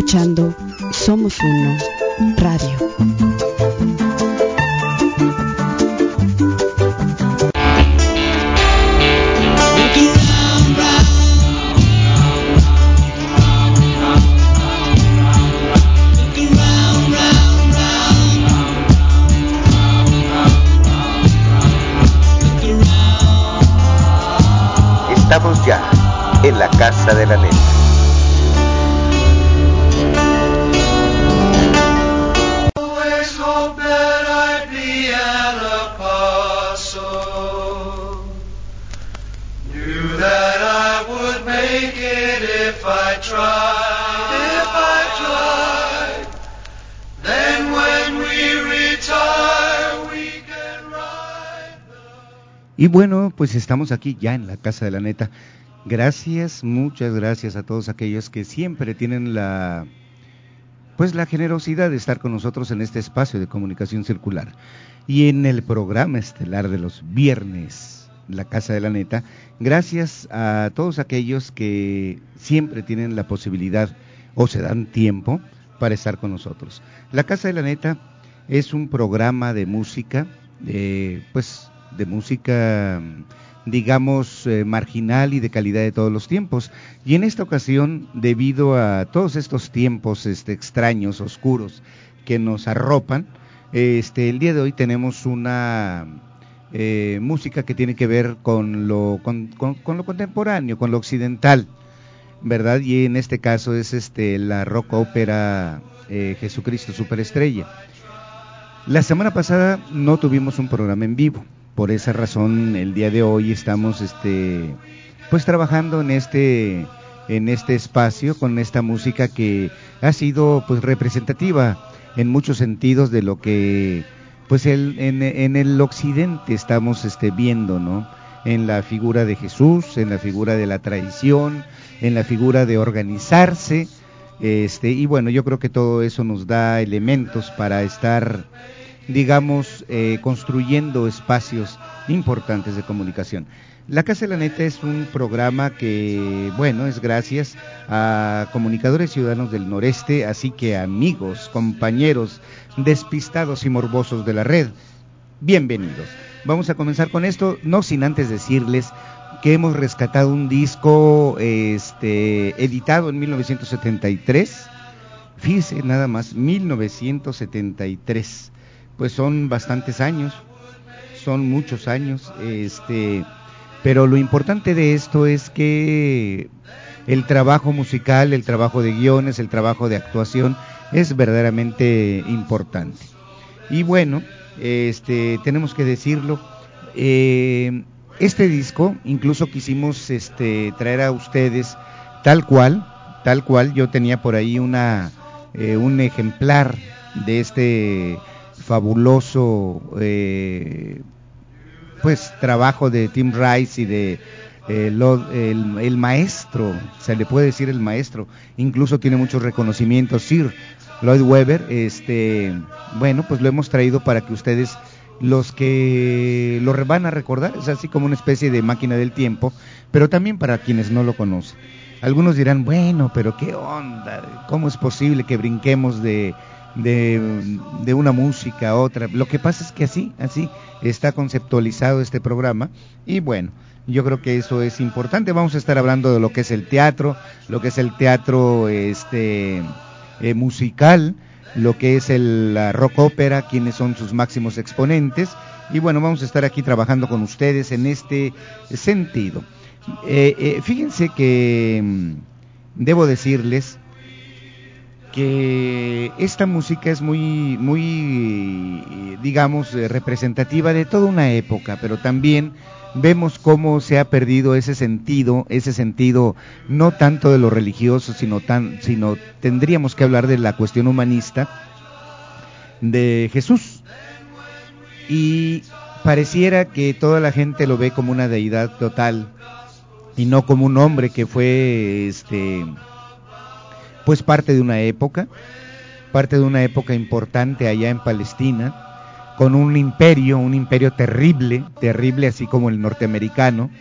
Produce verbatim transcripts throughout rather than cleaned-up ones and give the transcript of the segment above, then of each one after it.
escuchando Somos Uno Radio. Estamos ya en la Casa de la Neta. Y bueno, pues estamos aquí ya en la Casa de la Neta. Gracias, muchas gracias a todos aquellos que siempre tienen la, pues la generosidad de estar con nosotros en este espacio de comunicación circular. Y en el programa estelar de los viernes, la Casa de la Neta, gracias a todos aquellos que siempre tienen la posibilidad o se dan tiempo para estar con nosotros. La Casa de la Neta es un programa de música, de, pues de música, digamos, eh, marginal y de calidad de todos los tiempos. Y en esta ocasión, debido a todos estos tiempos este, extraños, oscuros, que nos arropan, este, el día de hoy tenemos una eh, música que tiene que ver con lo, con, con, con lo contemporáneo, con lo occidental, ¿verdad? Y en este caso es este la rock ópera eh, Jesucristo Superestrella. La semana pasada no tuvimos un programa en vivo. Por esa razón, el día de hoy estamos, este, pues trabajando en este, en este espacio con esta música que ha sido, pues, representativa en muchos sentidos de lo que, pues, el, en, en el occidente estamos, este, viendo, ¿no? En la figura de Jesús, en la figura de la tradición, en la figura de organizarse, este, y bueno, yo creo que todo eso nos da elementos para estar, digamos, eh, construyendo espacios importantes de comunicación. La Casa de la Neta es un programa que, bueno, es gracias a comunicadores ciudadanos del noreste, así que amigos, compañeros, despistados y morbosos de la red, bienvenidos. Vamos a comenzar con esto, no sin antes decirles que hemos rescatado un disco este, editado en mil novecientos setenta y tres, fíjese nada más, mil novecientos setenta y tres. Pues son bastantes años, son muchos años, este, pero lo importante de esto es que el trabajo musical, el trabajo de guiones, el trabajo de actuación es verdaderamente importante. Y bueno, este, tenemos que decirlo, eh, este disco incluso quisimos este, traer a ustedes tal cual, tal cual, yo tenía por ahí una, eh, un ejemplar de este fabuloso eh, pues trabajo de Tim Rice y de eh, lo, el, el maestro, se le puede decir el maestro, incluso tiene muchos reconocimientos, Sir Lloyd Webber, este, bueno, pues lo hemos traído para que ustedes, los que lo van a recordar, es así como una especie de máquina del tiempo, pero también para quienes no lo conocen. Algunos dirán, bueno, pero qué onda, ¿cómo es posible que brinquemos de De, de una música a otra? Lo que pasa es que así, así está conceptualizado este programa y bueno, yo creo que eso es importante. Vamos a estar hablando de lo que es el teatro, lo que es el teatro este eh, musical, lo que es el la rock ópera, quiénes son sus máximos exponentes y bueno, vamos a estar aquí trabajando con ustedes en este sentido. Eh, eh, fíjense que mm, debo decirles que esta música es muy, muy, digamos, representativa de toda una época, pero también vemos cómo se ha perdido ese sentido, ese sentido no tanto de lo religioso, sino tan, sino tendríamos que hablar de la cuestión humanista de Jesús. Y pareciera que toda la gente lo ve como una deidad total y no como un hombre que fue, este, pues parte de una época, parte de una época importante allá en Palestina, con un imperio, un imperio terrible, terrible así como el norteamericano,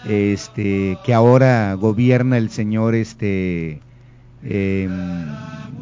este, que ahora gobierna el señor, este, eh,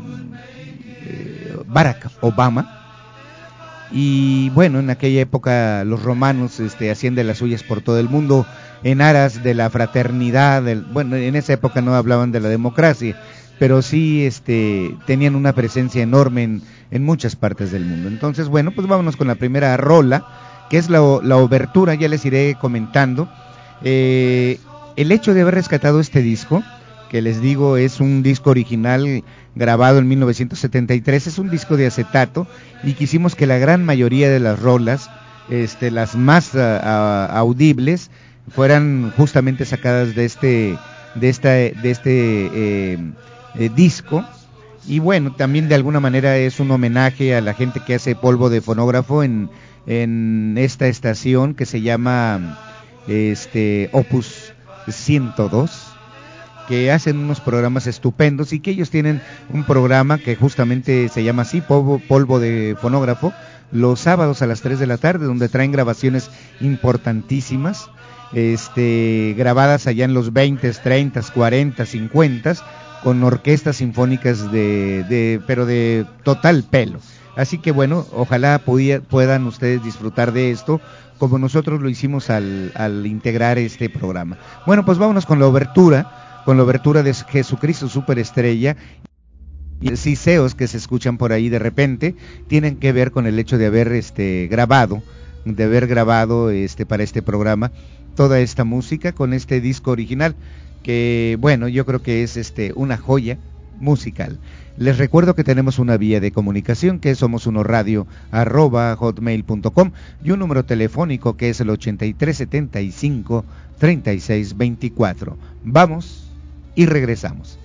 Barack Obama. Y bueno, en aquella época los romanos este, hacían de las suyas por todo el mundo en aras de la fraternidad. Del, bueno, en esa época no hablaban de la democracia, pero sí este, tenían una presencia enorme en, en muchas partes del mundo. Entonces, bueno, pues vámonos con la primera rola, que es la, la obertura, ya les iré comentando. Eh, el hecho de haber rescatado este disco, que les digo es un disco original grabado en mil novecientos setenta y tres, es un disco de acetato, y quisimos que la gran mayoría de las rolas, este, las más uh, uh, audibles, fueran justamente sacadas de este, de esta, de este eh, eh, disco. Y bueno, también de alguna manera es un homenaje a la gente que hace polvo de fonógrafo en, en esta estación que se llama este Opus ciento dos, que hacen unos programas estupendos, y que ellos tienen un programa que justamente se llama así, polvo, polvo de fonógrafo, los sábados a las tres de la tarde, donde traen grabaciones importantísimas, este, grabadas allá en los veinte, treinta, cuarenta, cincuenta, con orquestas sinfónicas de, de, pero de total pelo. Así que bueno, ojalá pudiera, puedan ustedes disfrutar de esto, como nosotros lo hicimos al, al integrar este programa. Bueno, pues vámonos con la obertura, con la obertura de Jesucristo Superestrella. Y los siseos que se escuchan por ahí de repente tienen que ver con el hecho de haber este grabado, de haber grabado este para este programa toda esta música con este disco original, que bueno, yo creo que es este una joya musical. Les recuerdo que tenemos una vía de comunicación, que es somos uno radio arroba hotmail punto com, y un número telefónico que es el ochenta y tres setenta y cinco treinta y seis veinticuatro. Vamos y regresamos.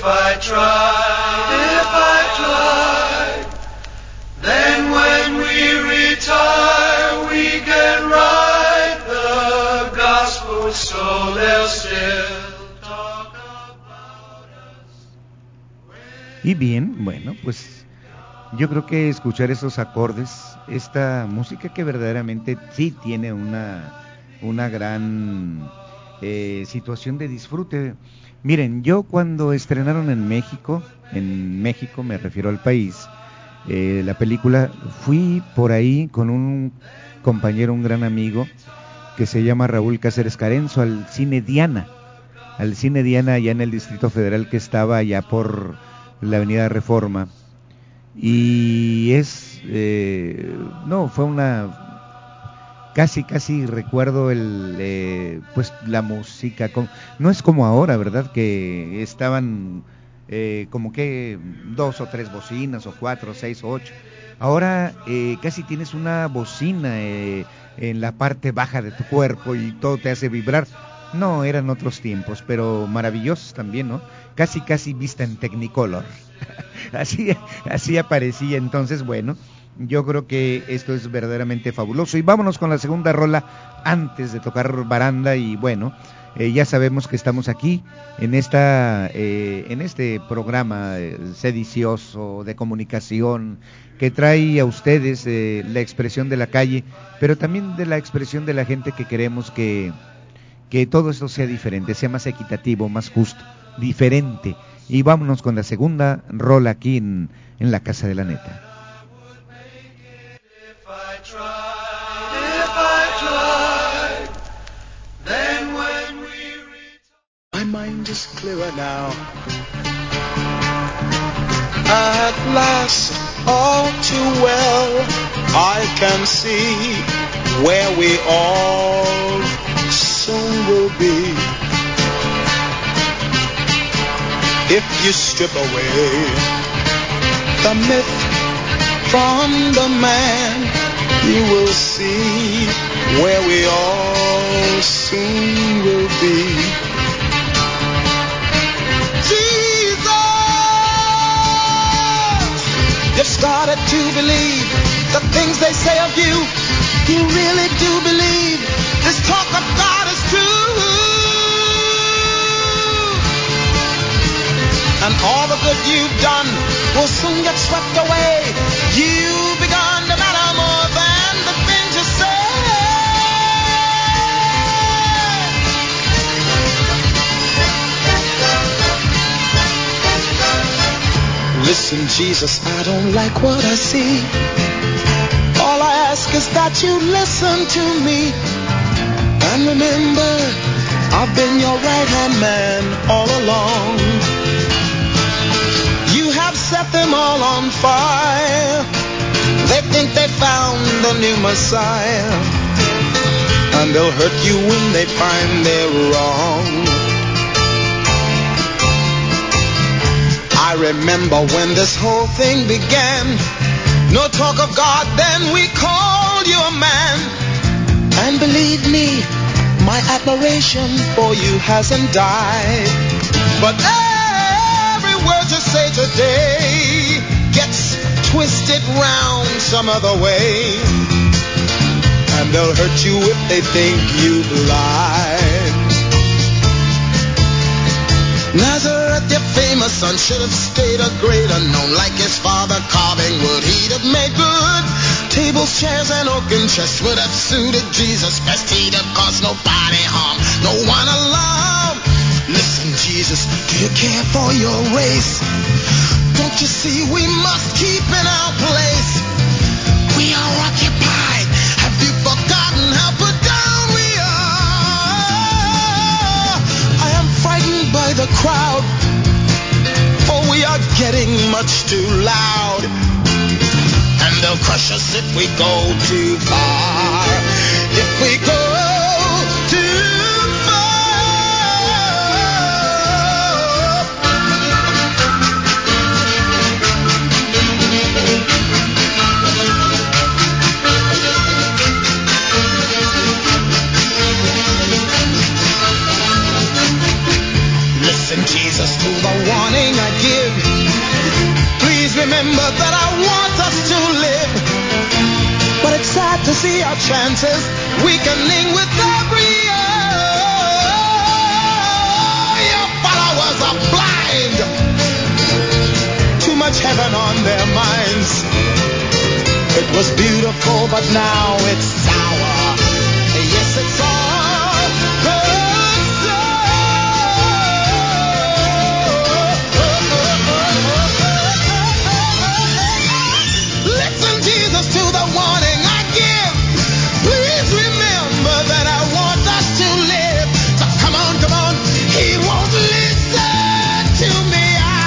I tried, if I tried, then when we retire, we get right the gospel, so they'll still talk about us. Y bien, bueno, pues yo creo que escuchar esos acordes, esta música que verdaderamente sí tiene una, una gran eh, situación de disfrute. Miren, yo cuando estrenaron en México, en México me refiero al país, eh, la película, fui por ahí con un compañero, un gran amigo, que se llama Raúl Cáceres Carenzo, al Cine Diana, al Cine Diana allá en el Distrito Federal, que estaba allá por la Avenida Reforma. Y es, eh, no, fue una... Casi, casi recuerdo el, eh, pues la música, con, no es como ahora, ¿verdad? Que estaban eh, como que dos o tres bocinas, o cuatro, seis o ocho. Ahora eh, casi tienes una bocina eh, en la parte baja de tu cuerpo y todo te hace vibrar. No, eran otros tiempos, pero maravillosos también, ¿no? Casi, casi vista en Technicolor. así, así aparecía. Entonces, bueno, yo creo que esto es verdaderamente fabuloso. Y vámonos con la segunda rola antes de tocar baranda. Y bueno, eh, ya sabemos que estamos aquí en esta eh, en este programa eh, sedicioso de comunicación que trae a ustedes eh, la expresión de la calle, pero también de la expresión de la gente que queremos que, que todo esto sea diferente, sea más equitativo, más justo, diferente. Y vámonos con la segunda rola aquí en, en la Casa de la Neta. My mind is clearer now. At last, all too well, I can see where we all soon will be. If you strip away the myth from the man, you will see where we all soon will be. Jesus, you've started to believe the things they say of you. You really do believe this talk of God is true. And all the good you've done will soon get swept away. You've begun to matter more than the things you say. Listen, Jesus, I don't like what I see. All I ask is that you listen to me. And remember, I've been your right-hand man all along. You have set them all on fire. They think they found the new Messiah. And they'll hurt you when they find they're wrong. I remember when this whole thing began. No talk of God, then we called you a man. And believe me, my admiration for you hasn't died. But every word you say today gets twisted round some other way. And they'll hurt you if they think you've lied. Nazareth, your famous son, should have stayed a greater known. Like his father carving wood, he'd have made good. Tables, chairs, and oaken chests would have suited Jesus best. He'd have caused nobody harm, no one alarm. Listen, Jesus, do you care for your race? Don't you see we must keep in our place? We are occupied. Have you forgotten how put down we are? I am frightened by the crowd, for we are getting much too loud. And they'll crush us if we go too far. If we go too Listen, Jesus, to the warning our chances, weakening with every year. Your followers are blind. Too much heaven on their minds. It was beautiful, but now it's sour. Yes, it's all good stuff. Listen, Jesus, to the warning I give. Please remember that I want us to live. So come on, come on. He won't listen to me.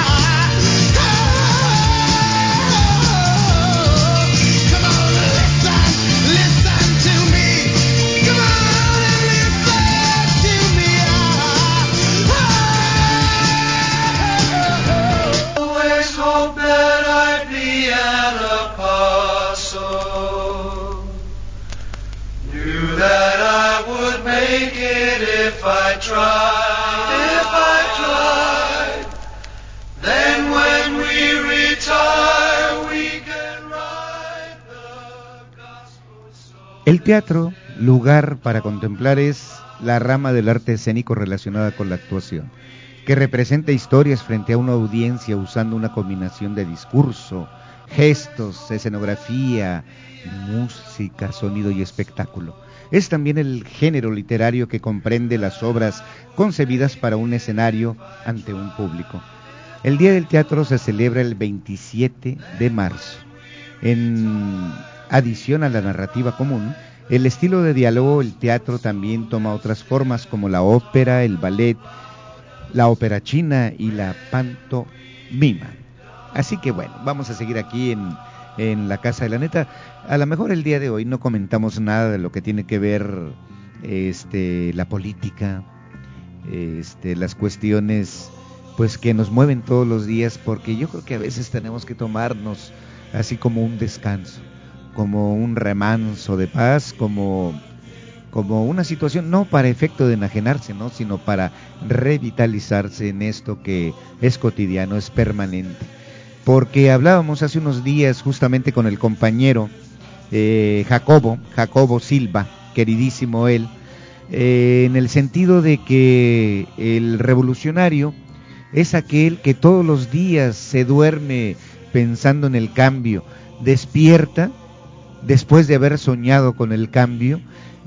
If I tried, if I tried, then when we retire, we can write the gospel song. El teatro, lugar para contemplar, es la rama del arte escénico relacionada con la actuación, que representa historias frente a una audiencia usando una combinación de discurso, gestos, escenografía, música, sonido y espectáculo. Es también el género literario que comprende las obras concebidas para un escenario ante un público. El Día del Teatro se celebra el veintisiete de marzo. En adición a la narrativa común, el estilo de diálogo, el teatro también toma otras formas como la ópera, el ballet, la ópera china y la pantomima. Así que bueno, vamos a seguir aquí en... en la Casa de la Neta. A lo mejor el día de hoy no comentamos nada de lo que tiene que ver este la política, este las cuestiones pues que nos mueven todos los días, porque yo creo que a veces tenemos que tomarnos así como un descanso, como un remanso de paz, como como una situación no para efecto de enajenarse, ¿no?, sino para revitalizarse en esto que es cotidiano, es permanente. Porque hablábamos hace unos días justamente con el compañero eh, Jacobo, Jacobo Silva, queridísimo él, eh, en el sentido de que el revolucionario es aquel que todos los días se duerme pensando en el cambio, despierta después de haber soñado con el cambio,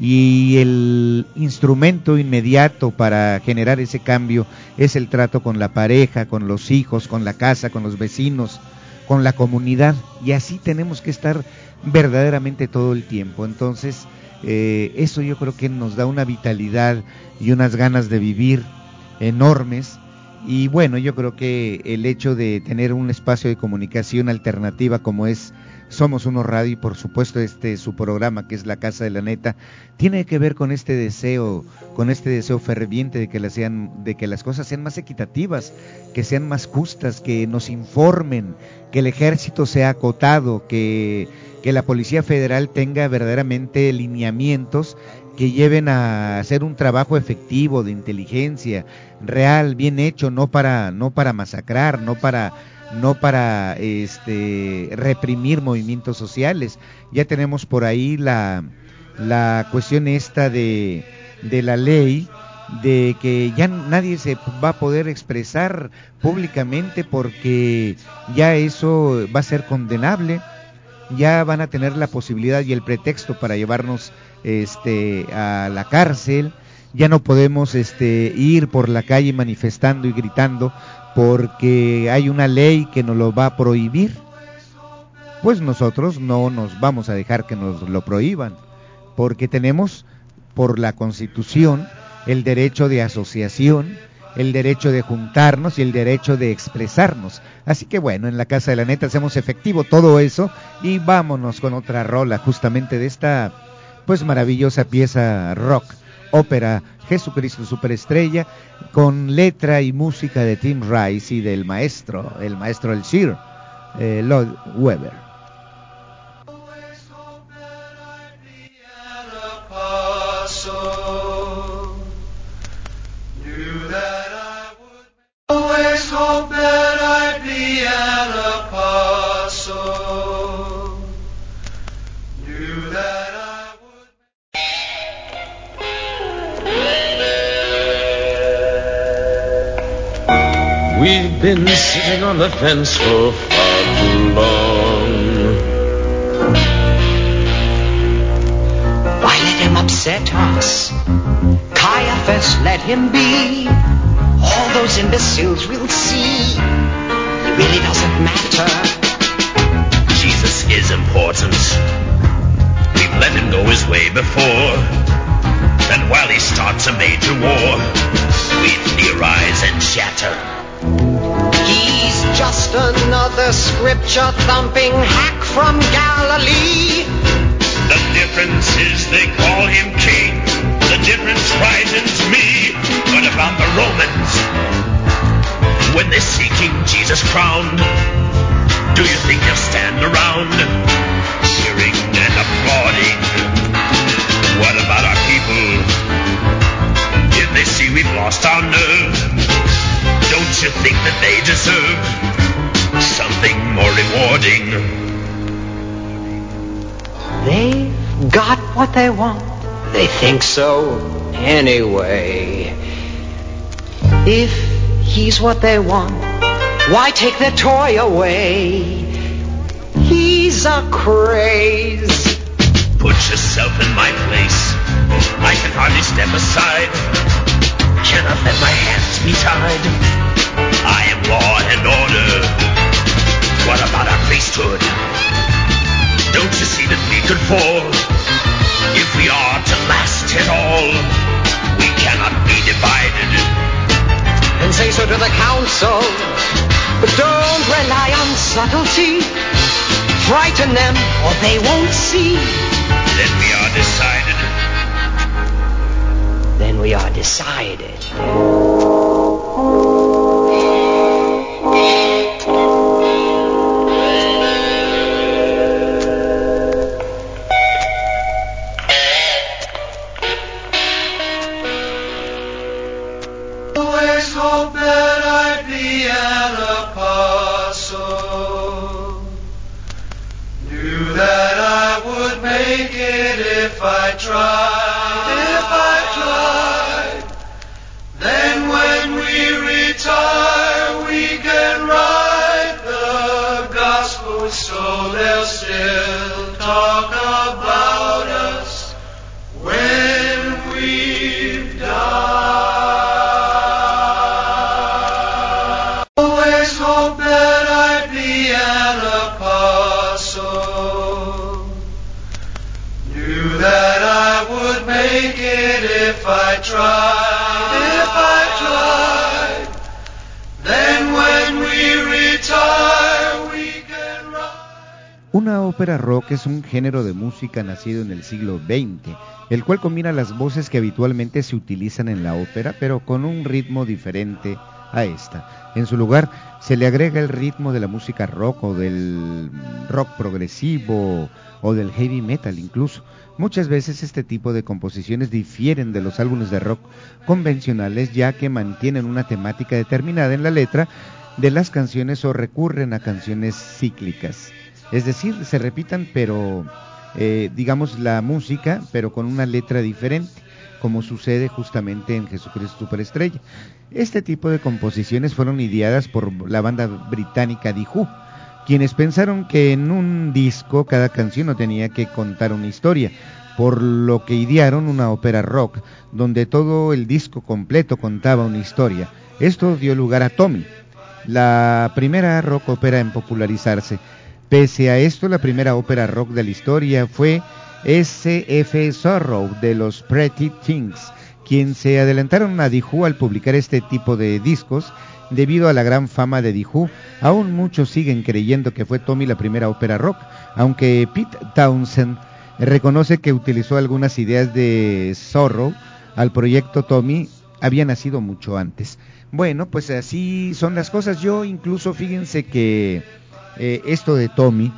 y el instrumento inmediato para generar ese cambio es el trato con la pareja, con los hijos, con la casa, con los vecinos, con la comunidad, y así tenemos que estar verdaderamente todo el tiempo. Entonces eh, eso yo creo que nos da una vitalidad y unas ganas de vivir enormes. Y bueno, yo creo que el hecho de tener un espacio de comunicación alternativa como es Somos Uno Radio, y por supuesto este su programa que es La Casa de la Neta, tiene que ver con este deseo, con este deseo ferviente de que las sean, de que las cosas sean más equitativas, que sean más justas, que nos informen, que el ejército sea acotado, que, que la Policía Federal tenga verdaderamente lineamientos que lleven a hacer un trabajo efectivo de inteligencia real, bien hecho, no para no para masacrar, no para no para este reprimir movimientos sociales. Ya tenemos por ahí la la cuestión esta de de la ley de que ya nadie se va a poder expresar públicamente porque ya eso va a ser condenable. Ya van a tener la posibilidad y el pretexto para llevarnos este a la cárcel. Ya no podemos este ir por la calle manifestando y gritando porque hay una ley que nos lo va a prohibir. Pues nosotros no nos vamos a dejar que nos lo prohíban, porque tenemos por la Constitución el derecho de asociación, el derecho de juntarnos y el derecho de expresarnos. Así que bueno, en la Casa de la Neta hacemos efectivo todo eso, y vámonos con otra rola justamente de esta pues maravillosa pieza rock, ópera Jesucristo Superestrella, con letra y música de Tim Rice y del maestro, el maestro el Sir eh, Lloyd Webber. We've been sitting on the fence for far too long. Why let him upset us? Caiaphas, let him be. All those imbeciles will see. It really doesn't matter. Jesus is important. We've let him go his way before. And while he starts a major war, we theorize and chatter. He's just another scripture-thumping hack from Galilee. The difference is they call him king. The difference frightens me. What about the Romans? When they see King Jesus crowned, do you think they'll stand around cheering and applauding? What about our people? If they see we've lost our nerve, don't you think that they deserve something more rewarding? They've got what they want. They think so anyway. If he's what they want, why take their toy away? He's a craze. Put yourself in my place. I can hardly step aside. Cannot let my hands be tied. I am law and order. What about our priesthood? Don't you see that we could fall? If we are to last at all, we cannot be divided. And say so to the council. But don't rely on subtlety. Frighten them or they won't see. Then we are decided. Then we are decided. Always hoped that I'd be an apostle. Knew that I would make it if I tried, if I tried. Then when we retire, we can write the gospel so they'll still talk about us when we've died. Always hoped that I'd be an apostle. Knew that I would make it if I tried, if I tried. Then when we retire, we can ride. Una ópera rock es un género de música nacido en el siglo veinte, el cual combina las voces que habitualmente se utilizan en la ópera, pero con un ritmo diferente a esta. En su lugar, se le agrega el ritmo de la música rock o del rock progresivo o del heavy metal incluso. Muchas veces este tipo de composiciones difieren de los álbumes de rock convencionales, ya que mantienen una temática determinada en la letra de las canciones o recurren a canciones cíclicas. Es decir, se repitan, pero eh, digamos la música, pero con una letra diferente, como sucede justamente en Jesucristo Superestrella. Este tipo de composiciones fueron ideadas por la banda británica The Who, quienes pensaron que en un disco cada canción no tenía que contar una historia, por lo que idearon una ópera rock, donde todo el disco completo contaba una historia. Esto dio lugar a Tommy, la primera rock ópera en popularizarse. Pese a esto, la primera ópera rock de la historia fue S F Sorrow de los Pretty Things, quien se adelantaron a The Who al publicar este tipo de discos. Debido a la gran fama de The Who, aún muchos siguen creyendo que fue Tommy la primera ópera rock, aunque Pete Townshend reconoce que utilizó algunas ideas de Sorrow al proyecto Tommy, había nacido mucho antes. Bueno, pues así son las cosas. Yo incluso, fíjense que eh, esto de Tommy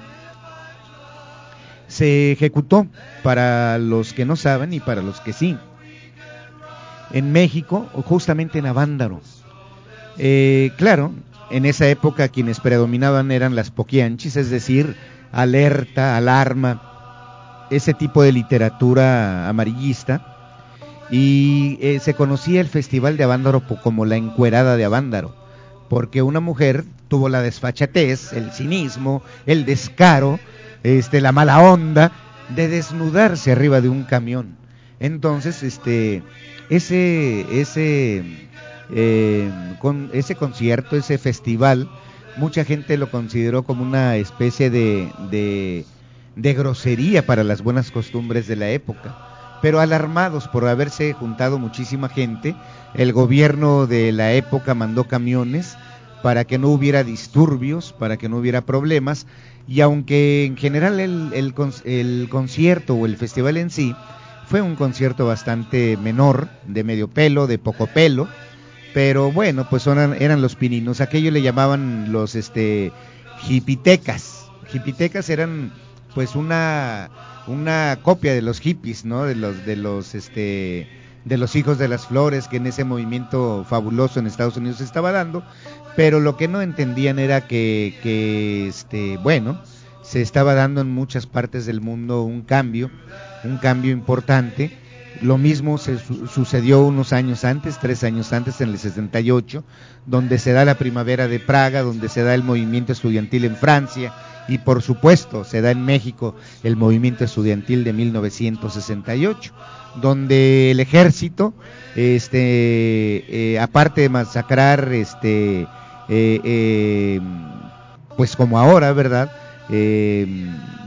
se ejecutó, para los que no saben y para los que sí, en México, justamente en Avándaro. Eh, claro, en esa época quienes predominaban eran las poquianchis, es decir, alerta, alarma, ese tipo de literatura amarillista, y eh, se conocía el Festival de Avándaro como la Encuerada de Avándaro, porque una mujer tuvo la desfachatez, el cinismo, el descaro, este, la mala onda de desnudarse arriba de un camión. Entonces, este, ese, ese, eh, con ese concierto, ese festival, mucha gente lo consideró como una especie de, de, de grosería para las buenas costumbres de la época. Pero alarmados por haberse juntado muchísima gente, el gobierno de la época mandó camiones para que no hubiera disturbios, para que no hubiera problemas, y aunque en general el, el, el concierto o el festival en sí fue un concierto bastante menor, de medio pelo, de poco pelo, pero bueno, pues eran, eran los pininos, aquello le llamaban los este hipitecas. Hipitecas eran pues una una copia de los hippies, ¿no? De los de los este de los hijos de las flores, que en ese movimiento fabuloso en Estados Unidos se estaba dando, pero lo que no entendían era que que este bueno, se estaba dando en muchas partes del mundo un cambio, un cambio importante. Lo mismo se su- sucedió unos años antes, tres años antes, en el sesenta y ocho, donde se da la primavera de Praga, donde se da el movimiento estudiantil en Francia, y por supuesto se da en México el movimiento estudiantil de mil novecientos sesenta y ocho, donde el ejército, este, eh, aparte de masacrar, este, eh, eh, pues como ahora, ¿verdad?, eh,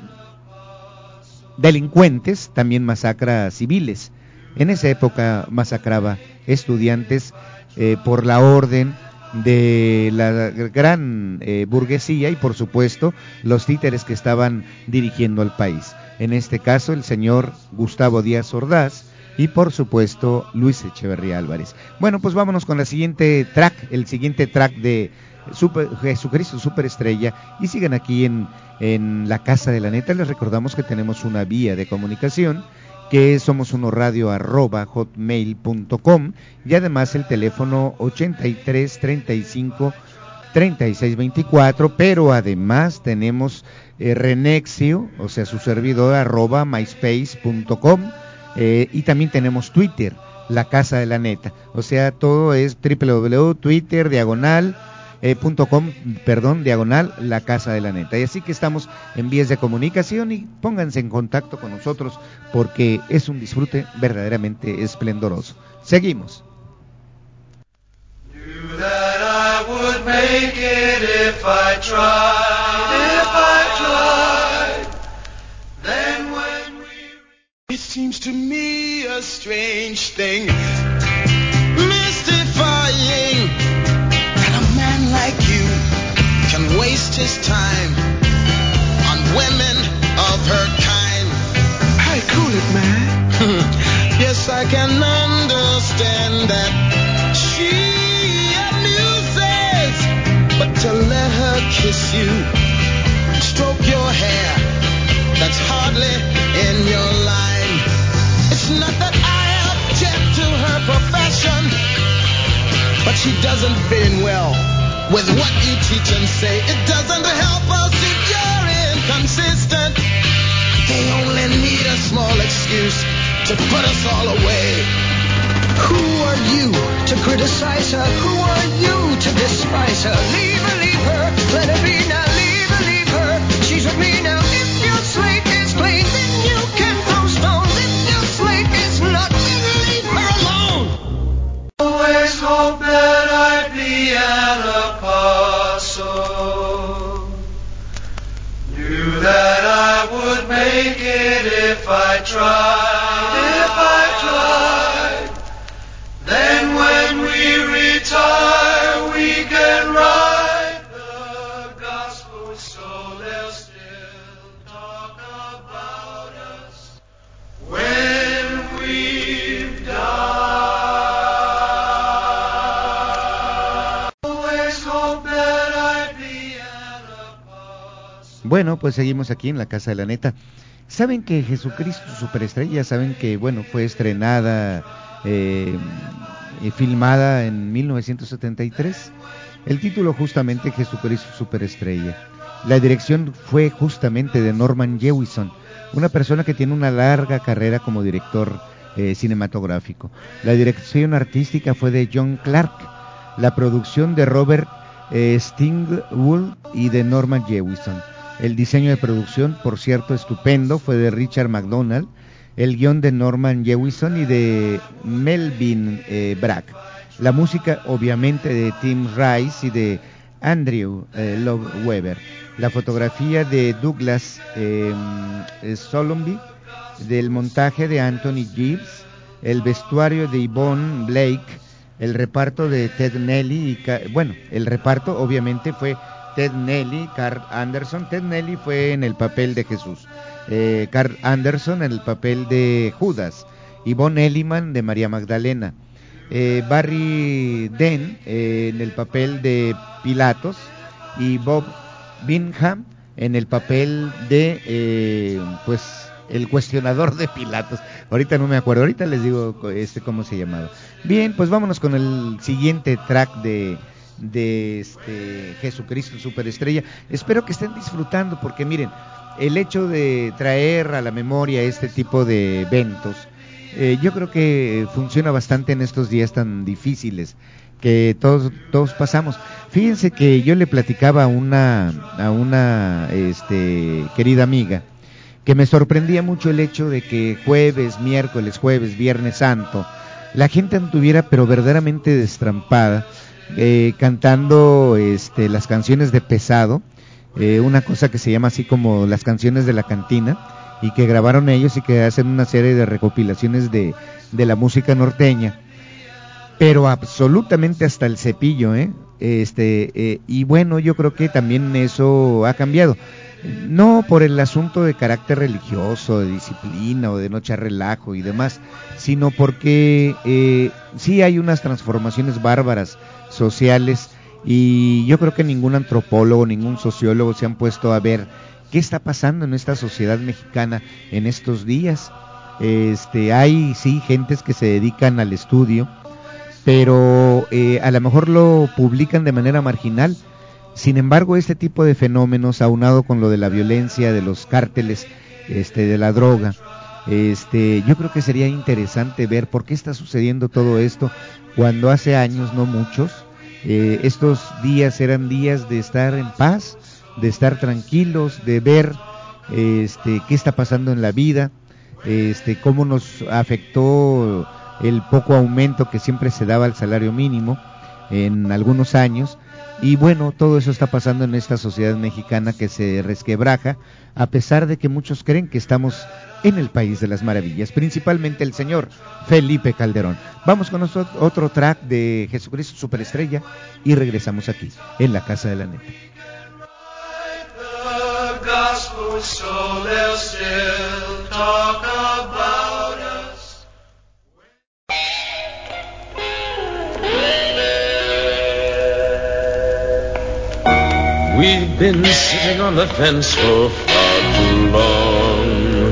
delincuentes, también masacra civiles. En esa época masacraba estudiantes eh, por la orden de la gran eh, burguesía y por supuesto los títeres que estaban dirigiendo al país. En este caso el señor Gustavo Díaz Ordaz y por supuesto Luis Echeverría Álvarez. Bueno, pues vámonos con la siguiente track, el siguiente track de Super, Jesucristo Superestrella, y sigan aquí en, en la Casa de la Neta. Les recordamos que tenemos una vía de comunicación, que somos uno radio arroba hotmail punto com, y además el teléfono ochenta y tres, treinta y cinco, treinta y seis veinticuatro, pero además tenemos eh, Renexio, o sea su servidor arroba myspace punto com, eh, y también tenemos Twitter, la Casa de la Neta, o sea todo es doble u doble u doble u punto twitter diagonal Eh, punto com, perdón, diagonal, la Casa de la Neta. Y así que estamos en vías de comunicación y pónganse en contacto con nosotros porque es un disfrute verdaderamente esplendoroso. Seguimos. Knew that I would make it if I tried, if I tried. Then when we... It seems to me a strange thing, mystifying, that a man like you can waste his time on women of her kind. Hey, cool it, man. Yes, I can understand that she amuses, but to let her kiss you, stroke your hair, that's hardly in your line. It's not that I object to her profession, but she doesn't fit in well with what you teach and say. It doesn't help us if you're inconsistent. They only need a small excuse to put us all away. Who are you to criticize her? Who are you to despise her? Leave her, leave her, let her be now. Leave her, leave her, she's with me now. If your slate is clean, then you can throw stones. If your slate is not, then leave her alone. Always hope that I'd be an apostle. Knew that I would make it if I tried, if I tried. Then when we retire, we can write the gospel so they'll still talk about us when we've died. Always hope that I'd be an apostle. Bueno, pues seguimos aquí en la Casa de la Neta. Saben que Jesucristo Superestrella, saben que bueno, fue estrenada, eh, y filmada en mil novecientos setenta y tres. El título justamente Jesucristo Superestrella. La dirección fue justamente de Norman Jewison, una persona que tiene una larga carrera como director eh, cinematográfico. La dirección artística fue de John Clark. La producción de Robert eh, Stingwood y de Norman Jewison. El diseño de producción, por cierto, estupendo, fue de Richard McDonald, el guión de Norman Jewison y de Melvin eh, Bragg. La música, obviamente, de Tim Rice y de Andrew eh, Lloyd Webber. La fotografía de Douglas eh, Solombi, del montaje de Anthony Gibbs, el vestuario de Yvonne Blake, el reparto de Ted Nelly, y, bueno, el reparto obviamente fue Ted Nelly, Carl Anderson. Ted Nelly fue en el papel de Jesús, eh, Carl Anderson en el papel de Judas, Yvonne Elliman de María Magdalena, eh, Barry Dehn eh, en el papel de Pilatos, y Bob Bingham en el papel de eh, pues el cuestionador de Pilatos. Ahorita no me acuerdo, ahorita les digo este cómo se llamaba. Bien, pues vámonos con el siguiente track de de este Jesucristo Superestrella. Espero que estén disfrutando, porque miren, el hecho de traer a la memoria este tipo de eventos, eh, yo creo que funciona bastante en estos días tan difíciles que todos todos pasamos. Fíjense que yo le platicaba a una a una este querida amiga que me sorprendía mucho el hecho de que jueves, miércoles, jueves, viernes santo, la gente anduviera pero verdaderamente destrampada, eh, cantando este las canciones de pesado, eh, una cosa que se llama así como las canciones de la cantina, y que grabaron ellos y que hacen una serie de recopilaciones de, de la música norteña, pero absolutamente hasta el cepillo, ¿eh? Este, eh, y bueno, yo creo que también eso ha cambiado. No por el asunto de carácter religioso, de disciplina o de no echar relajo y demás, sino porque eh, sí hay unas transformaciones bárbaras sociales, y yo creo que ningún antropólogo, ningún sociólogo se han puesto a ver qué está pasando en esta sociedad mexicana en estos días. Este, hay sí gentes que se dedican al estudio, pero eh, a lo mejor lo publican de manera marginal. Sin embargo, este tipo de fenómenos, aunado con lo de la violencia, de los cárteles, este, de la droga, este, yo creo que sería interesante ver por qué está sucediendo todo esto, cuando hace años, no muchos, eh, estos días eran días de estar en paz, de estar tranquilos, de ver este, qué está pasando en la vida, este, cómo nos afectó el poco aumento que siempre se daba al salario mínimo en algunos años. Y bueno, todo eso está pasando en esta sociedad mexicana que se resquebraja, a pesar de que muchos creen que estamos en el país de las maravillas, principalmente el señor Felipe Calderón. Vamos con nosotros otro track de Jesucristo Superestrella y regresamos aquí, en la Casa de la Neta. We've been sitting on the fence for far too long.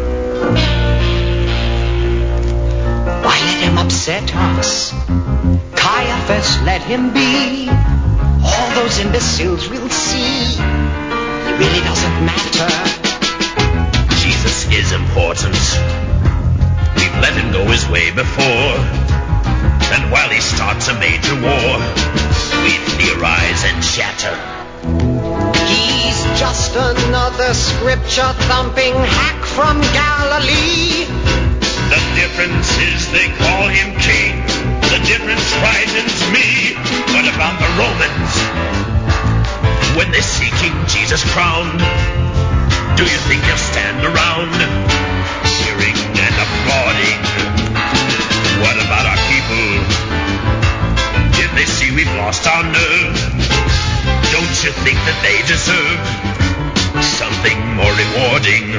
Why let him upset us? Caiaphas, let him be. All those imbeciles will see. He really doesn't matter. Jesus is important. We've let him go his way before. And while he starts a major war, we theorize and chatter. He's just another scripture-thumping hack from Galilee. The difference is they call him king. The difference frightens me. What about the Romans? When they see King Jesus crowned, do you think they'll stand around cheering and applauding? What about our people? Did they see we've lost our nerve? Don't you think that they deserve something more rewarding?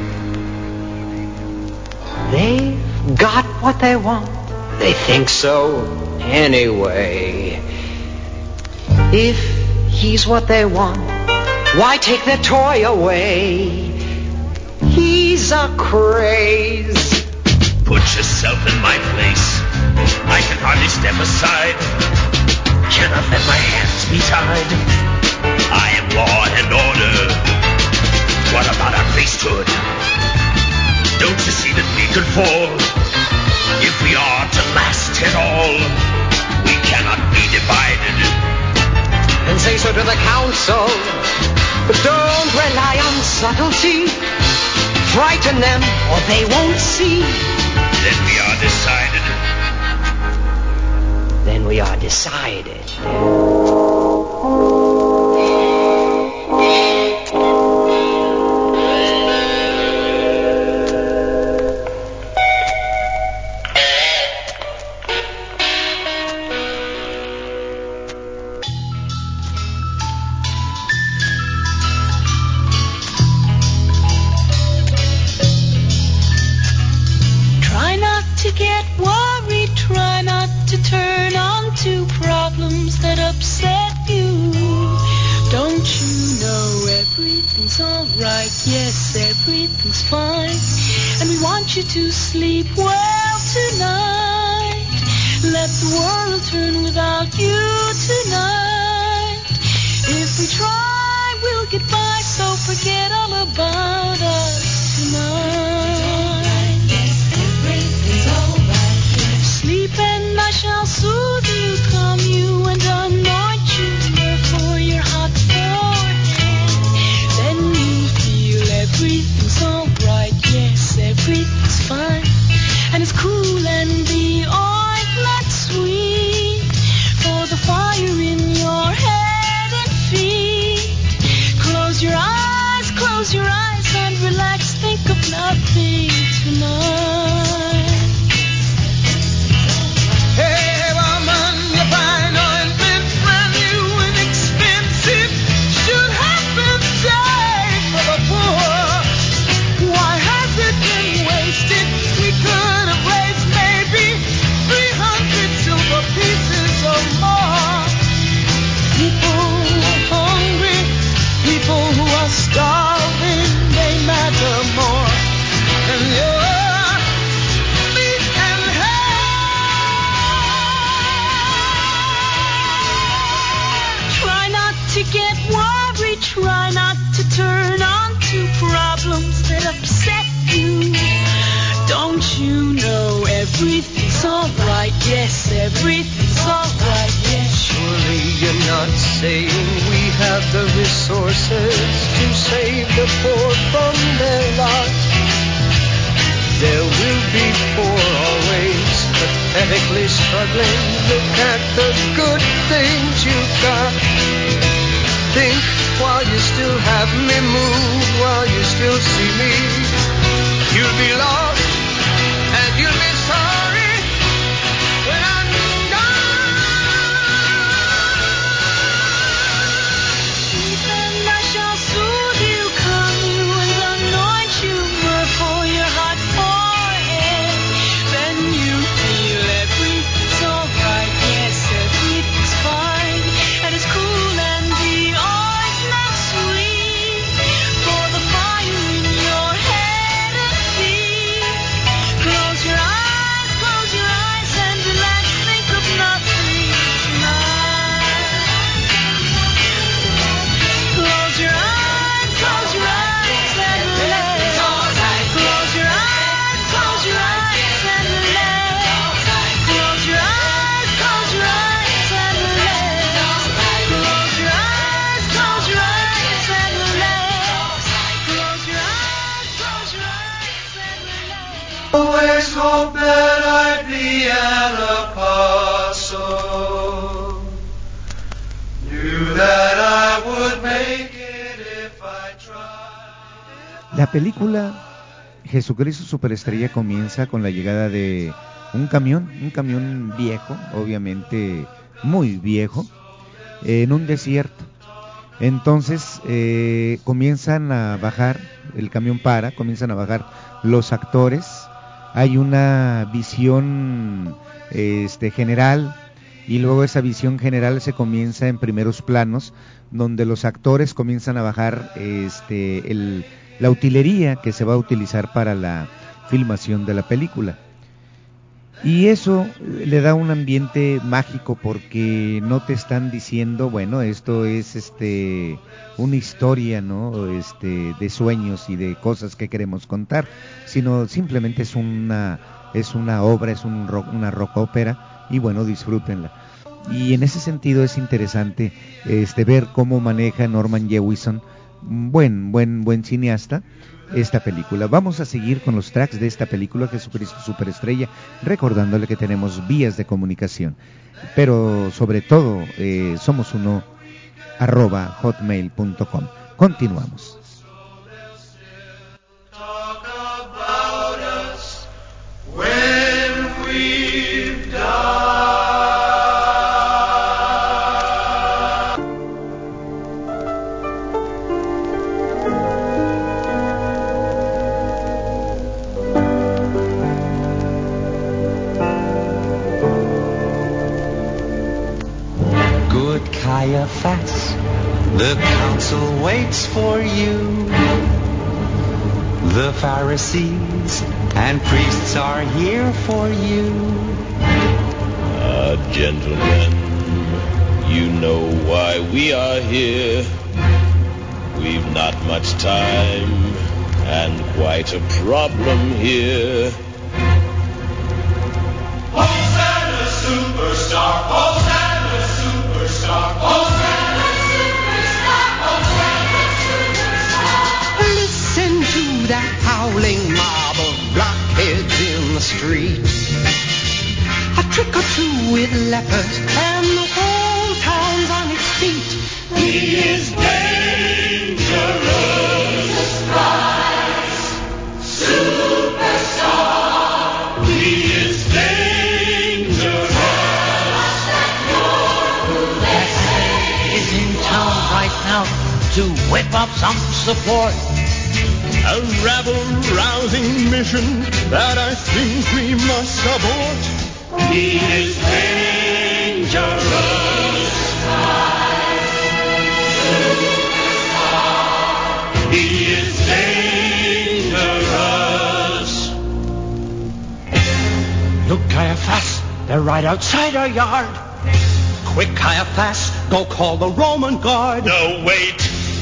They've got what they want. They think so anyway. If he's what they want, why take their toy away? He's a craze. Put yourself in my place. I can hardly step aside. Cannot let my hands be tied. I am law and order. What about our priesthood? Don't you see that we could fall if we are to last at all? We cannot be divided. subtlety. Frighten them or they won't see. Then we are decided. Then we are decided. You to sleep well tonight. Let the world turn without you tonight. If we try, we'll get by, so forget all about us tonight. Yes, everything's alright. Sleep and I shall soothe you, calm you and anoint you for your hot forehead. Then you feel everything's alright. Yes, everything's fine, and it's cool and the ointment sweet for the fire in your head and feet. Close your eyes, close your eyes and relax, think of nothing tonight. Hey woman, you find ointment brand new and expensive. Should happen today for the poor. Why has it been wasted? We could have raised maybe three hundred silver pieces or more. People who are hungry, people who are starving, they matter more than your meat and hair. Try not to get worried, try not to turn on to problems that upset you. Don't you know everything's alright? Yes, everything's alright. Yes. Surely you're not saying we have the resources to save the poor from their lot. There will be poor always, pathetically struggling. Look at the good things you've got. Think while you still have me, move while you still see me. You'll be lost and you'll be sorry when I'm gone. Sleep and I shall soothe you, calm you and anoint you for your hot forehead. Then you feel everything's alright. Yes, everything's fine, and it's cool and the ointment sweet for the fire in your head and feet. Close your eyes, close your eyes and relax, think of nothing tonight. Close your eyes, close your eyes and relax. Close your eyes, close your eyes and relax. Close your eyes, close your eyes and relax. Close your eyes, close your eyes and relax. Close your eyes, close your eyes and relax. Always hope that I'd be an apostle. Knew that I would make it if I tried. La película Jesucristo Superestrella comienza con la llegada de un camión, un camión viejo, obviamente muy viejo, en un desierto. Entonces eh, comienzan a bajar, el camión para, comienzan a bajar los actores, hay una visión este, general, y luego esa visión general se comienza en primeros planos, donde los actores comienzan a bajar este, el, la utilería que se va a utilizar para la filmación de la película. Y eso le da un ambiente mágico porque no te están diciendo, bueno, esto es este una historia, ¿no? Este de sueños y de cosas que queremos contar, sino simplemente es una es una obra, es un rock, una rock ópera y bueno, disfrútenla. Y en ese sentido es interesante este ver cómo maneja Norman Jewison buen, buen, buen cineasta esta película. Vamos a seguir con los tracks de esta película, Jesucristo Superestrella, recordándole que tenemos vías de comunicación, pero sobre todo eh, somos uno arroba hotmail punto com. Continuamos. Caiaphas, the council waits for you. The Pharisees and priests are here for you. Ah, gentlemen, you know why we are here. We've not much time and quite a problem here. Hosanna, superstar, Hosanna, superstar, Hosanna, superstar, Hosanna, superstar. Listen to that howling mob of blockheads in the street. A trick or two with lepers and the whole town's on its feet. He is dangerous, Christ, superstar. He is dangerous. Is in town right now to whip up some support. A rabble-rousing mission that I think we must abort. He is dangerous, superstar. He is dangerous. Look, Caiaphas, they're right outside our yard. Quick, Caiaphas, go call the Roman guard. No, wait.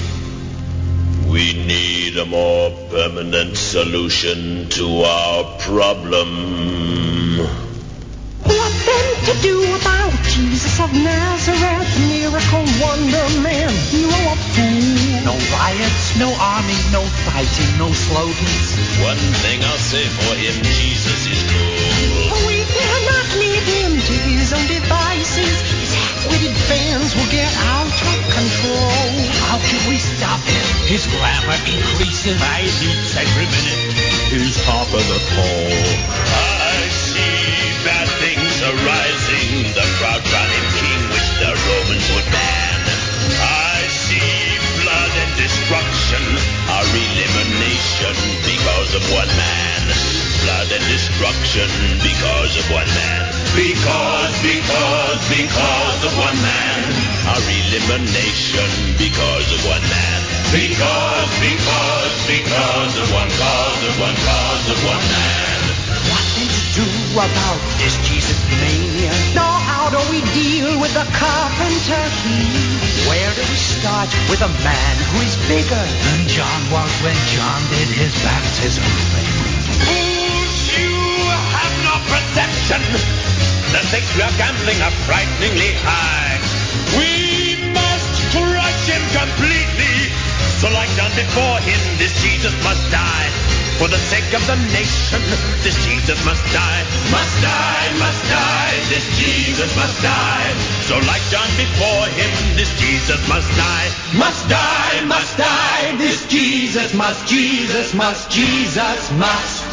We need a more permanent solution to our problem. What then to do about Jesus of Nazareth, miracle wonder man, hero of fools? No riots, no army, no fighting, no slogans. One thing I'll say for him, Jesus is cool. We dare not leave him to his own devices. His half-witted fans will get out of control. How can we stop him? His glamour increases. I leaps every minute. He's top of the poll. I see bad things arising. The proud-crowning king which the Romans would ban. I see blood and destruction, our elimination because of one man. Blood and destruction because of one man. Because, because, because of one man. Our elimination because of one man. Because, because, because of one cause, of one cause, of one man. What then to do about this Jesus mania? Now how do we deal with the carpenter king? Where do we start with a man who is bigger than John was when John did his baptism? Fools, you have no perception. The stakes we are gambling are frighteningly high. We must crush him completely. So like done before him, this Jesus must die. For the sake of the nation, this Jesus must die. Must die, must die, this Jesus must die. So like done before him, this Jesus must die. Must die, must die, this Jesus must, Jesus must, Jesus must.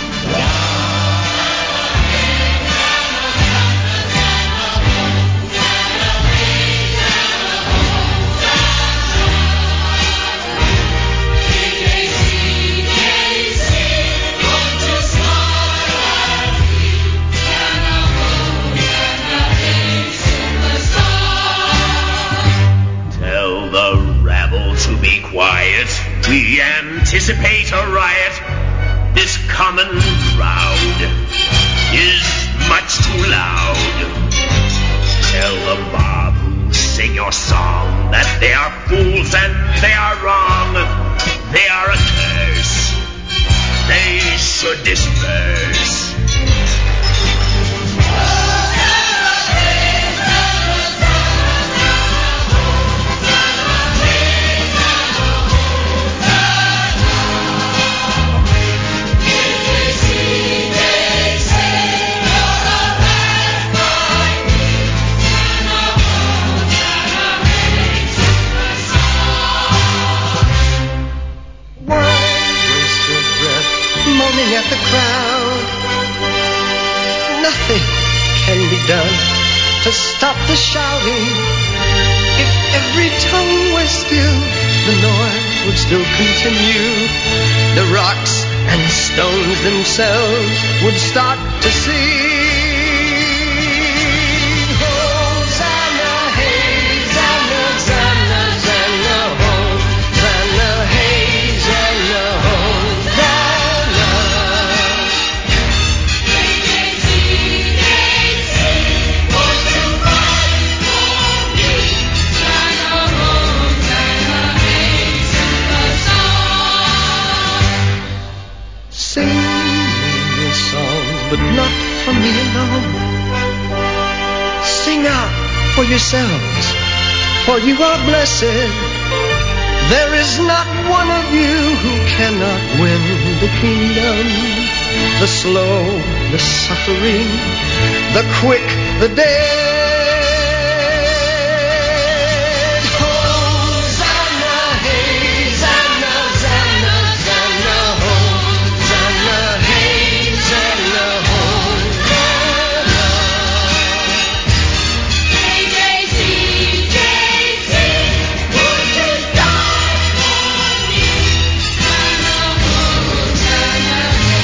To be quiet, we anticipate a riot. This common crowd is much too loud. Tell the mob who sing your song that they are fools and they are wrong. They are a curse. They should disperse. stop the shouting. If every tongue were still, the noise would still continue. The rocks and stones themselves would start to sing. Hosanna, hey, Zanna, Zanna, Zanna, Hosanna, hey, Zanna, Hosanna. K J C, K C, won't you fight for me? Zanna, Hosanna, hey, sing the song. Sing me a song, but not for me alone. Sing out for yourselves, for you are blessed. There is not one of you who cannot win the kingdom. The slow, the suffering, the quick, the dead. Hosanna, hey, Zanna, Zanna, Zanna, Hosanna, hey, Zanna, Hosanna. K J C, K C, would you die for me? Zanna, Hosanna,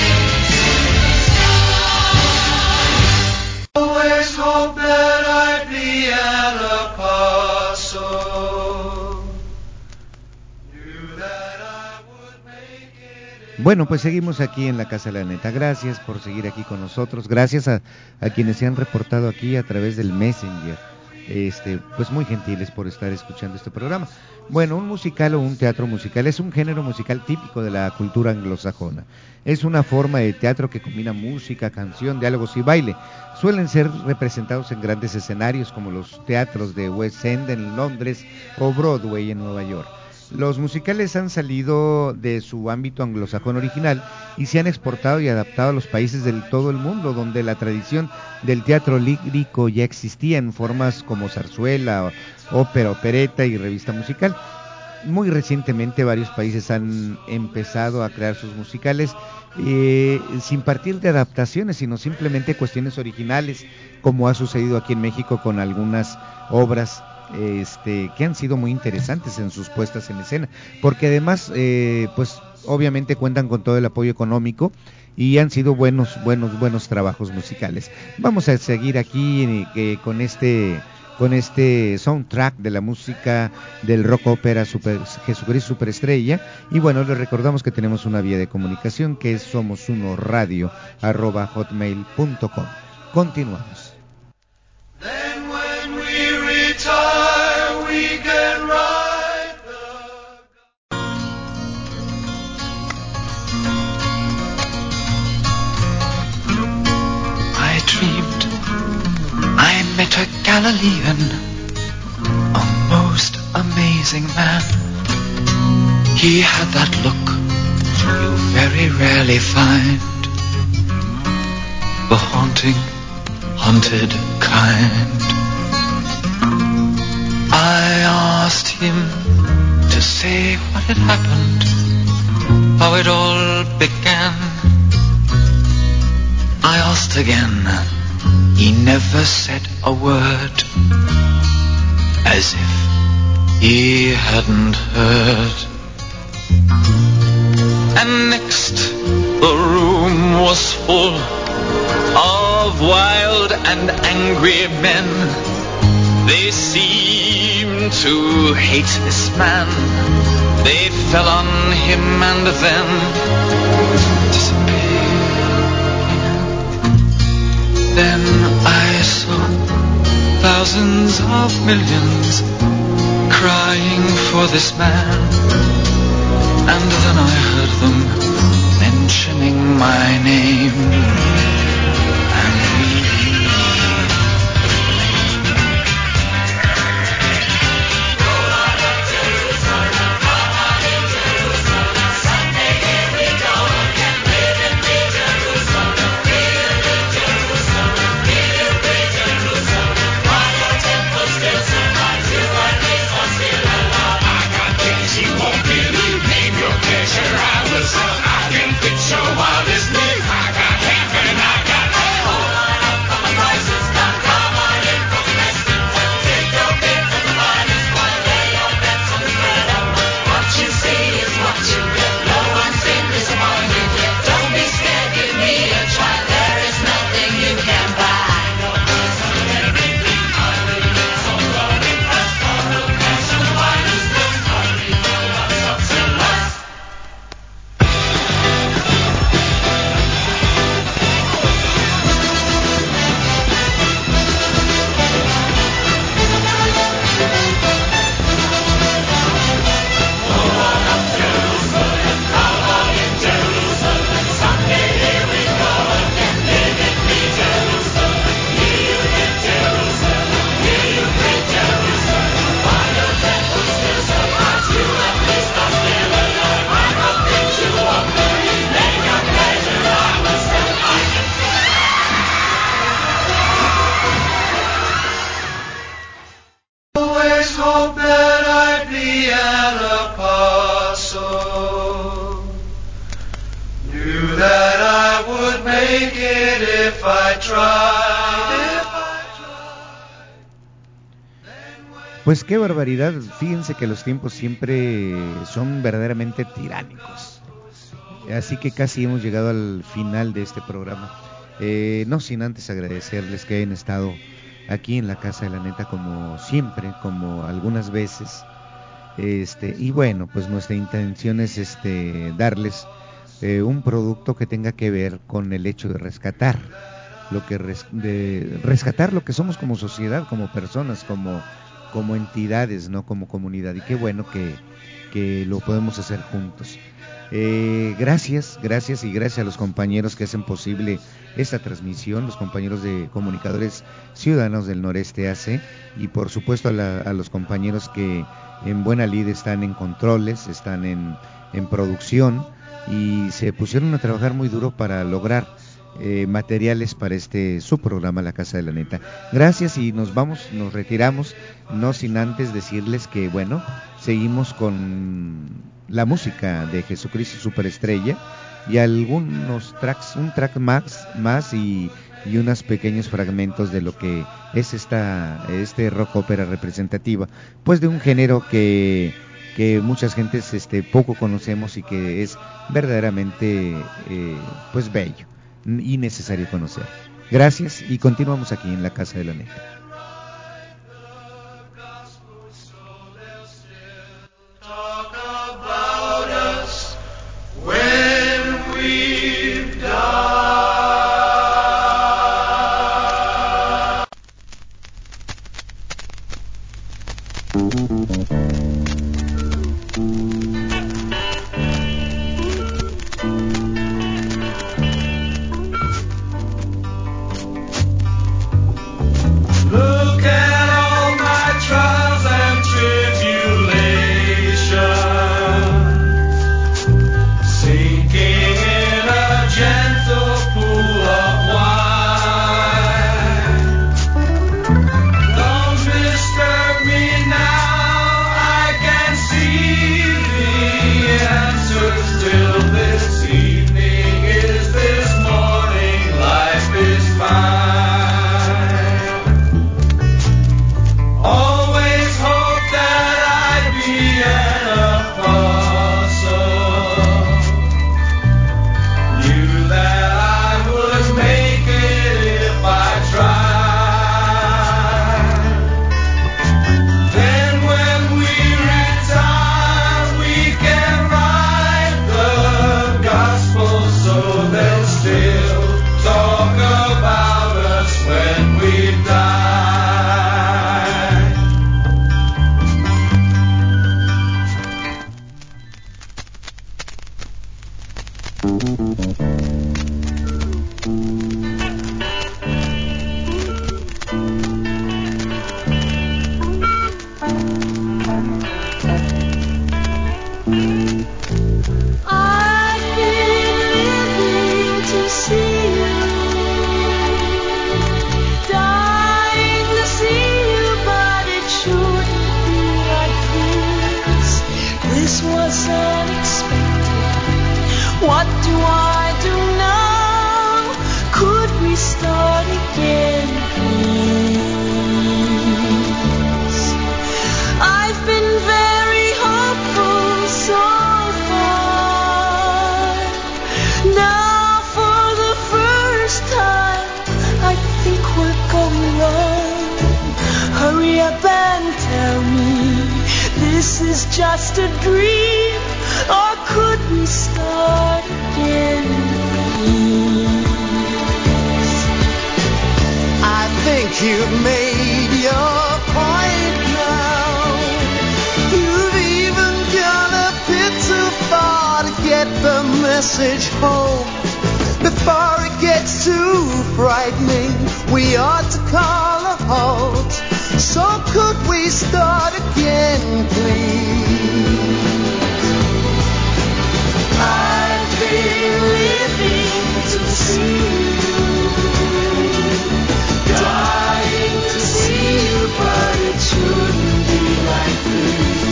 Always hope that I'd be an apostle. Knew that I would make it. Bueno, pues seguimos aquí en la Casa de la Neta. Gracias por seguir aquí con nosotros. Gracias a, a quienes se han reportado aquí a través del Messenger. Este, pues muy gentiles por estar escuchando este programa. Bueno, un musical o un teatro musical es un género musical típico de la cultura anglosajona. Es una forma de teatro que combina música, canción, diálogos y baile. Suelen ser representados en grandes escenarios como los teatros de West End en Londres o Broadway en Nueva York. Los musicales han salido de su ámbito anglosajón original y se han exportado y adaptado a los países de todo el mundo, donde la tradición del teatro lírico ya existía en formas como zarzuela, ópera, opereta y revista musical. Muy recientemente varios países han empezado a crear sus musicales eh, sin partir de adaptaciones, sino simplemente cuestiones originales, como ha sucedido aquí en México con algunas obras Este, que han sido muy interesantes en sus puestas en escena, porque además, eh, pues obviamente cuentan con todo el apoyo económico y han sido buenos, buenos, buenos trabajos musicales. Vamos a seguir aquí eh, con este, con este soundtrack de la música del rock ópera Super, Jesucristo Superestrella. Y bueno, les recordamos que tenemos una vía de comunicación que es somos uno radio arroba hotmail punto com. Continuamos. Then when we retire, we can ride the... I dreamed I met a Galilean, a most amazing man. He had that look you very rarely find, the haunting, hunted kind. I asked him to say what had happened, how it all began. I asked again, he never said a word, as if he hadn't heard. And next, the room was full of wild and angry men. They seemed to hate this man. They fell on him and then disappeared. Then I saw thousands of millions crying for this man. And then I heard them mentioning my name. He won't be knew that I would make it if I tried. If I Pues qué barbaridad, fíjense que los tiempos siempre son verdaderamente tiránicos. Así que casi hemos llegado al final de este programa. Eh, no sin antes agradecerles que hayan estado aquí en la Casa de la Neta como siempre, como algunas veces. Este, y bueno, pues nuestra intención es este darles eh, un producto que tenga que ver con el hecho de rescatar lo que res, de rescatar lo que somos como sociedad, como personas, como como entidades, no como comunidad, y qué bueno que, que lo podemos hacer juntos. Eh, gracias, gracias y gracias a los compañeros que hacen posible esta transmisión, los compañeros de Comunicadores Ciudadanos del Noreste A C, y por supuesto a, la, a los compañeros que en buena lid están en controles, están en, en producción, y se pusieron a trabajar muy duro para lograr Eh, materiales para este su programa La Casa de la Neta. Gracias y nos vamos, nos retiramos, no sin antes decirles que bueno, seguimos con la música de Jesucristo Superestrella y algunos tracks, un track más, más y, y unos pequeños fragmentos de lo que es esta este rock ópera representativa, pues de un género que que muchas gentes este poco conocemos y que es verdaderamente eh, pues bello y necesario conocer. Gracias y continuamos aquí en la Casa de la Neta.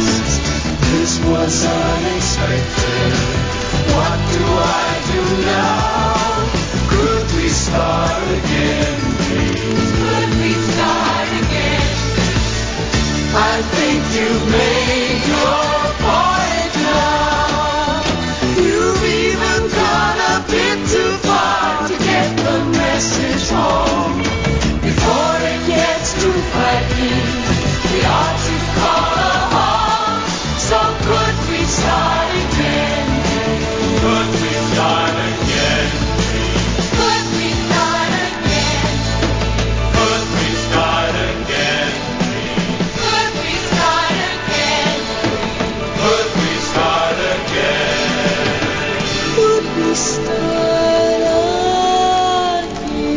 was unexpected. What do I do now? estar aquí.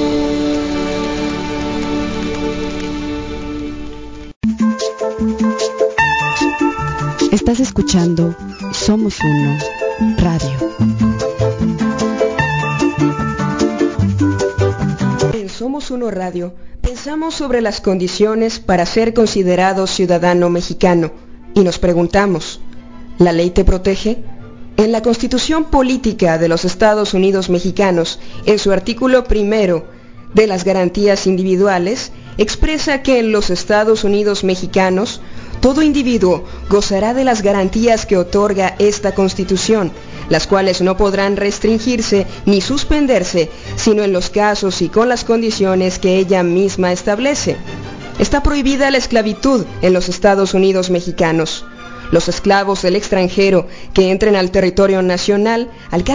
Estás escuchando Somos Uno Radio. En Somos Uno Radio pensamos sobre las condiciones para ser considerado ciudadano mexicano y nos preguntamos, ¿la ley te protege? En la Constitución Política de los Estados Unidos Mexicanos, en su artículo primero de las garantías individuales, expresa que en los Estados Unidos Mexicanos todo individuo gozará de las garantías que otorga esta Constitución, las cuales no podrán restringirse ni suspenderse, sino en los casos y con las condiciones que ella misma establece. Está prohibida la esclavitud en los Estados Unidos Mexicanos. Los esclavos del extranjero que entren al territorio nacional alcanzan